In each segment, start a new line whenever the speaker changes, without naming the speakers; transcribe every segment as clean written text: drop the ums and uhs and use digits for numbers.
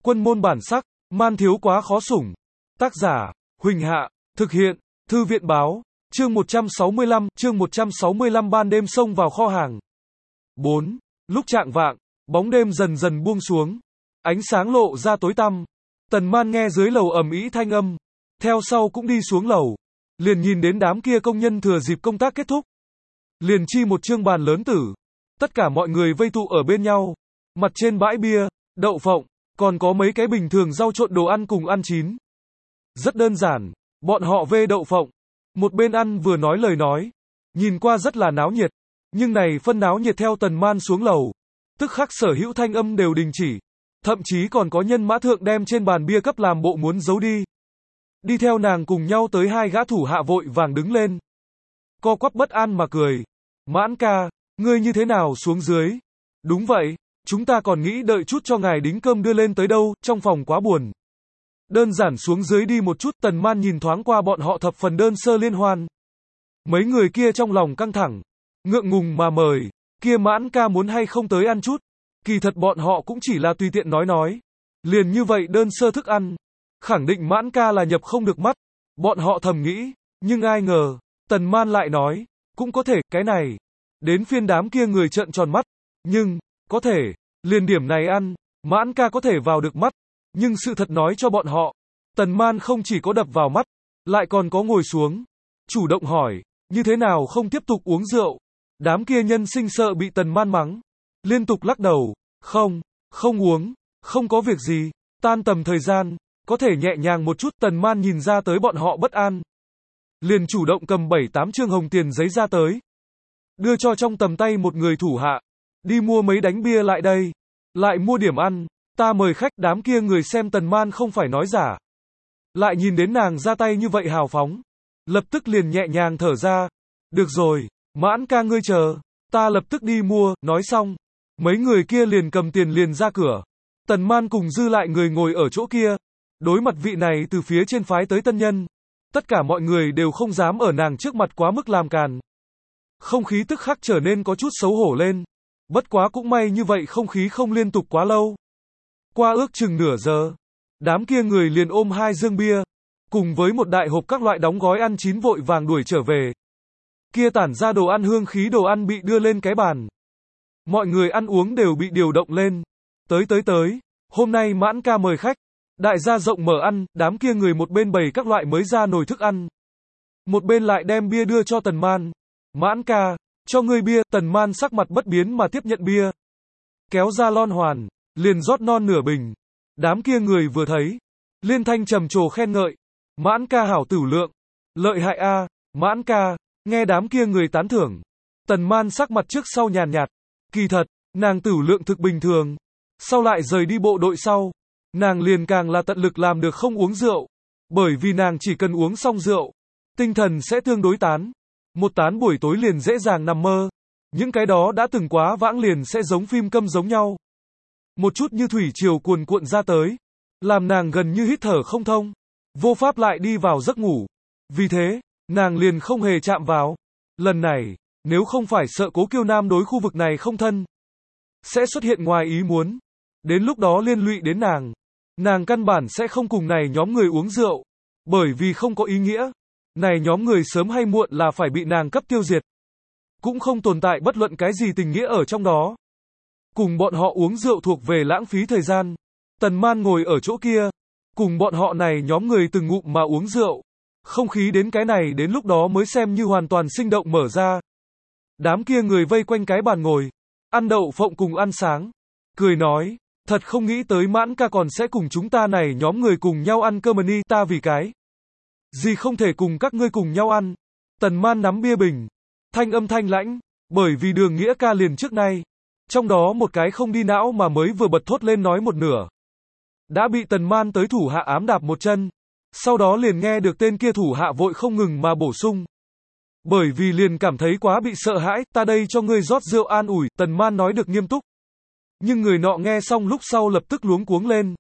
Quân môn bản sắc, man thiếu quá khó sủng. Tác giả, Huỳnh Hạ, thực hiện, Thư viện báo, chương 165 ban đêm xông vào kho hàng. 4. Lúc chạng vạng, bóng đêm dần dần buông xuống, ánh sáng lộ ra tối tăm. Tần Man nghe dưới lầu ầm ĩ thanh âm, theo sau cũng đi xuống lầu, liền nhìn đến đám kia công nhân thừa dịp công tác kết thúc, liền chi một trương bàn lớn tử, tất cả mọi người vây tụ ở bên nhau, mặt trên bãi bia, đậu phộng, còn có mấy cái bình thường rau trộn đồ ăn cùng ăn chín. Rất đơn giản, bọn họ vê đậu phộng, một bên ăn vừa nói lời nói, nhìn qua rất là náo nhiệt, nhưng này phân náo nhiệt theo Tần Man xuống lầu, tức khắc sở hữu thanh âm đều đình chỉ, thậm chí còn có nhân mã thượng đem trên bàn bia cấp làm bộ muốn giấu đi. Đi theo nàng cùng nhau tới hai gã thủ hạ vội vàng đứng lên, co quắp bất an mà cười, Mãn ca, ngươi như thế nào xuống dưới? Đúng vậy, chúng ta còn nghĩ đợi chút cho ngài đính cơm đưa lên tới đâu, trong phòng quá buồn. Đơn giản xuống dưới đi một chút. Tần Man nhìn thoáng qua bọn họ thập phần đơn sơ liên hoan. Mấy người kia trong lòng căng thẳng, ngượng ngùng mà mời, kia Mãn ca muốn hay không tới ăn chút. Kỳ thật bọn họ cũng chỉ là tùy tiện nói. Liền như vậy đơn sơ thức ăn, khẳng định Mãn ca là nhập không được mắt. Bọn họ thầm nghĩ, nhưng ai ngờ, Tần Man lại nói, cũng có thể, cái này. Đến phiên đám kia người trợn tròn mắt, nhưng, có thể, liền điểm này ăn, Mãn ca có thể vào được mắt. Nhưng sự thật nói cho bọn họ, Tần Man không chỉ có đập vào mắt, lại còn có ngồi xuống, chủ động hỏi, như thế nào không tiếp tục uống rượu. Đám kia nhân sinh sợ bị Tần Man mắng, liên tục lắc đầu, không uống, không có việc gì, tan tầm thời gian, có thể nhẹ nhàng một chút. Tần Man nhìn ra tới bọn họ bất an, liền chủ động cầm 7-8 trương hồng tiền giấy ra tới, đưa cho trong tầm tay một người thủ hạ, đi mua mấy đánh bia lại đây, lại mua điểm ăn, ta mời khách. Đám kia người xem Tần Man không phải nói giả, lại nhìn đến nàng ra tay như vậy hào phóng, lập tức liền nhẹ nhàng thở ra, được rồi, Mãn ca ngươi chờ, ta lập tức đi mua. Nói xong, mấy người kia liền cầm tiền liền ra cửa. Tần Man cùng dư lại người ngồi ở chỗ kia, đối mặt vị này từ phía trên phái tới tân nhân, tất cả mọi người đều không dám ở nàng trước mặt quá mức làm càn. Không khí tức khắc trở nên có chút xấu hổ lên, bất quá cũng may như vậy không khí không liên tục quá lâu. Qua ước chừng nửa giờ, đám kia người liền ôm 2 dương bia, cùng với một đại hộp các loại đóng gói ăn chín vội vàng đuổi trở về. Kia tản ra đồ ăn hương khí đồ ăn bị đưa lên cái bàn. Mọi người ăn uống đều bị điều động lên. Tới, hôm nay Mãn ca mời khách. Đại gia rộng mở ăn. Đám kia người một bên bày các loại mới ra nồi thức ăn, một bên lại đem bia đưa cho Tần Man. Mãn ca, cho ngươi bia. Tần Man sắc mặt bất biến mà tiếp nhận bia, kéo ra lon hoàn, liền rót non nửa bình. Đám kia người vừa thấy, liên thanh trầm trồ khen ngợi, Mãn ca hảo tửu lượng, lợi hại a. Mãn ca. Nghe đám kia người tán thưởng, Tần Man sắc mặt trước sau nhàn nhạt, kỳ thật, nàng tửu lượng thực bình thường. Sau lại rời đi bộ đội sau, nàng liền càng là tận lực làm được không uống rượu, bởi vì nàng chỉ cần uống xong rượu, tinh thần sẽ tương đối tán. Một tán buổi tối liền dễ dàng nằm mơ, những cái đó đã từng quá vãng liền sẽ giống phim câm giống nhau. Một chút như thủy triều cuồn cuộn ra tới, làm nàng gần như hít thở không thông, vô pháp lại đi vào giấc ngủ. Vì thế, nàng liền không hề chạm vào. Lần này, nếu không phải sợ Cố Kiêu Nam đối khu vực này không thân, sẽ xuất hiện ngoài ý muốn, đến lúc đó liên lụy đến nàng căn bản sẽ không cùng này nhóm người uống rượu, bởi vì không có ý nghĩa. Này nhóm người sớm hay muộn là phải bị nàng cấp tiêu diệt, cũng không tồn tại bất luận cái gì tình nghĩa ở trong đó. Cùng bọn họ uống rượu thuộc về lãng phí thời gian. Tần Man ngồi ở chỗ kia, cùng bọn họ này nhóm người từng ngụm mà uống rượu, không khí đến cái này đến lúc đó mới xem như hoàn toàn sinh động mở ra. Đám kia người vây quanh cái bàn ngồi, ăn đậu phộng cùng ăn sáng, cười nói, thật không nghĩ tới Mãn ca còn sẽ cùng chúng ta này nhóm người cùng nhau ăn cơm ni, ta vì cái gì không thể cùng các ngươi cùng nhau ăn. Tần Man nắm bia bình, thanh âm thanh lãnh, bởi vì Đường Nghĩa ca liền trước nay, trong đó một cái không đi não mà mới vừa bật thốt lên nói một nửa, đã bị Tần Man tới thủ hạ ám đạp một chân. Sau đó liền nghe được tên kia thủ hạ vội không ngừng mà bổ sung, bởi vì liền cảm thấy quá bị sợ hãi, ta đây cho ngươi rót rượu an ủi. Tần Man nói được nghiêm túc, nhưng người nọ nghe xong lúc sau lập tức luống cuống lên.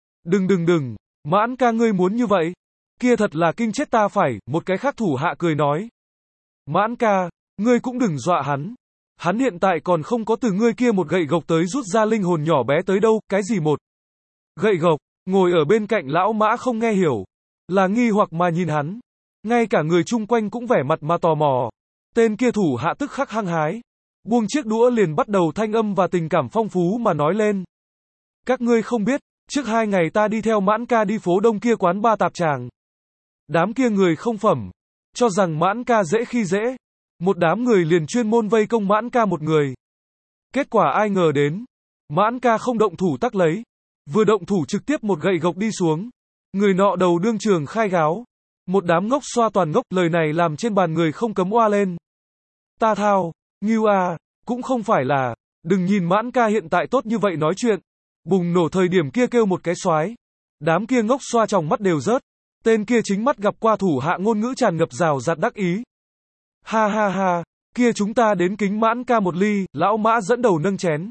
Đừng, Mãn ca ngươi muốn như vậy, kia thật là kinh chết ta phải. Một cái khác thủ hạ cười nói, Mãn ca, ngươi cũng đừng dọa hắn hiện tại còn không có từ ngươi kia một gậy gộc tới rút ra linh hồn nhỏ bé tới đâu. Cái gì một gậy gộc, ngồi ở bên cạnh lão Mã không nghe hiểu, là nghi hoặc mà nhìn hắn. Ngay cả người chung quanh cũng vẻ mặt mà tò mò. Tên kia thủ hạ tức khắc hăng hái, buông chiếc đũa liền bắt đầu thanh âm và tình cảm phong phú mà nói lên. Các ngươi không biết, trước 2 ngày ta đi theo Mãn ca đi phố đông kia quán ba tạp tràng. Đám kia người không phẩm, cho rằng Mãn ca dễ khi dễ. Một đám người liền chuyên môn vây công Mãn ca một người. Kết quả ai ngờ đến, Mãn ca không động thủ tắc lấy, vừa động thủ trực tiếp một gậy gộc đi xuống. Người nọ đầu đương trường khai gáo. Một đám ngốc xoa toàn ngốc, lời này làm trên bàn người không cấm oa lên. Ta thao, ngưu à, cũng không phải là, đừng nhìn Mãn ca hiện tại tốt như vậy nói chuyện. Bùng nổ thời điểm kia kêu một cái xoái. Đám kia ngốc xoa tròng mắt đều rớt. Tên kia chính mắt gặp qua thủ hạ ngôn ngữ tràn ngập rào rạt đắc ý. Ha ha ha, kia chúng ta đến kính Mãn ca một ly, lão Mã dẫn đầu nâng chén.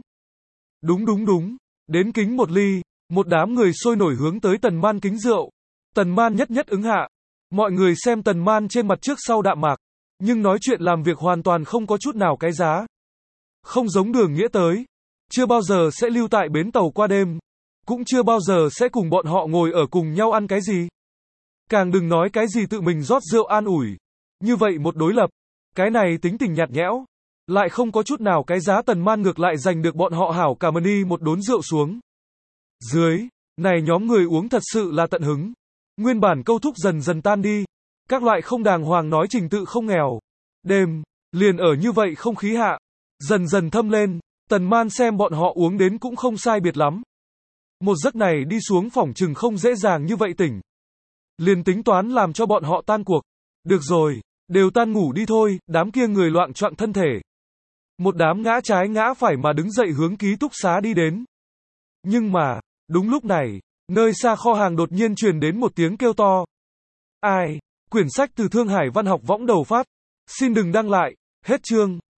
Đúng, đến kính một ly, một đám người sôi nổi hướng tới Tần Man kính rượu. Tần Man nhất nhất ứng hạ. Mọi người xem Tần Man trên mặt trước sau đạm mạc, nhưng nói chuyện làm việc hoàn toàn không có chút nào cái giá. Không giống Đường Nghĩa tới, chưa bao giờ sẽ lưu tại bến tàu qua đêm, cũng chưa bao giờ sẽ cùng bọn họ ngồi ở cùng nhau ăn cái gì. Càng đừng nói cái gì tự mình rót rượu an ủi. Như vậy một đối lập, cái này tính tình nhạt nhẽo, lại không có chút nào cái giá. Tần Man ngược lại giành được bọn họ hảo cả mani một đốn rượu xuống. Dưới, này nhóm người uống thật sự là tận hứng. Nguyên bản câu thúc dần dần tan đi. Các loại không đàng hoàng nói trình tự không nghèo. Đêm, liền ở như vậy không khí hạ, dần dần thâm lên. Tần Man xem bọn họ uống đến cũng không sai biệt lắm. Một giấc này đi xuống phỏng chừng không dễ dàng như vậy tỉnh. Liền tính toán làm cho bọn họ tan cuộc. Được rồi, đều tan ngủ đi thôi. Đám kia người loạng choạng thân thể. Một đám ngã trái ngã phải mà đứng dậy hướng ký túc xá đi đến. Nhưng mà, đúng lúc này, nơi xa kho hàng đột nhiên truyền đến một tiếng kêu to. Ai? Quyển sách từ Thương Hải Văn học võng đầu phát. Xin đừng đăng lại. Hết chương.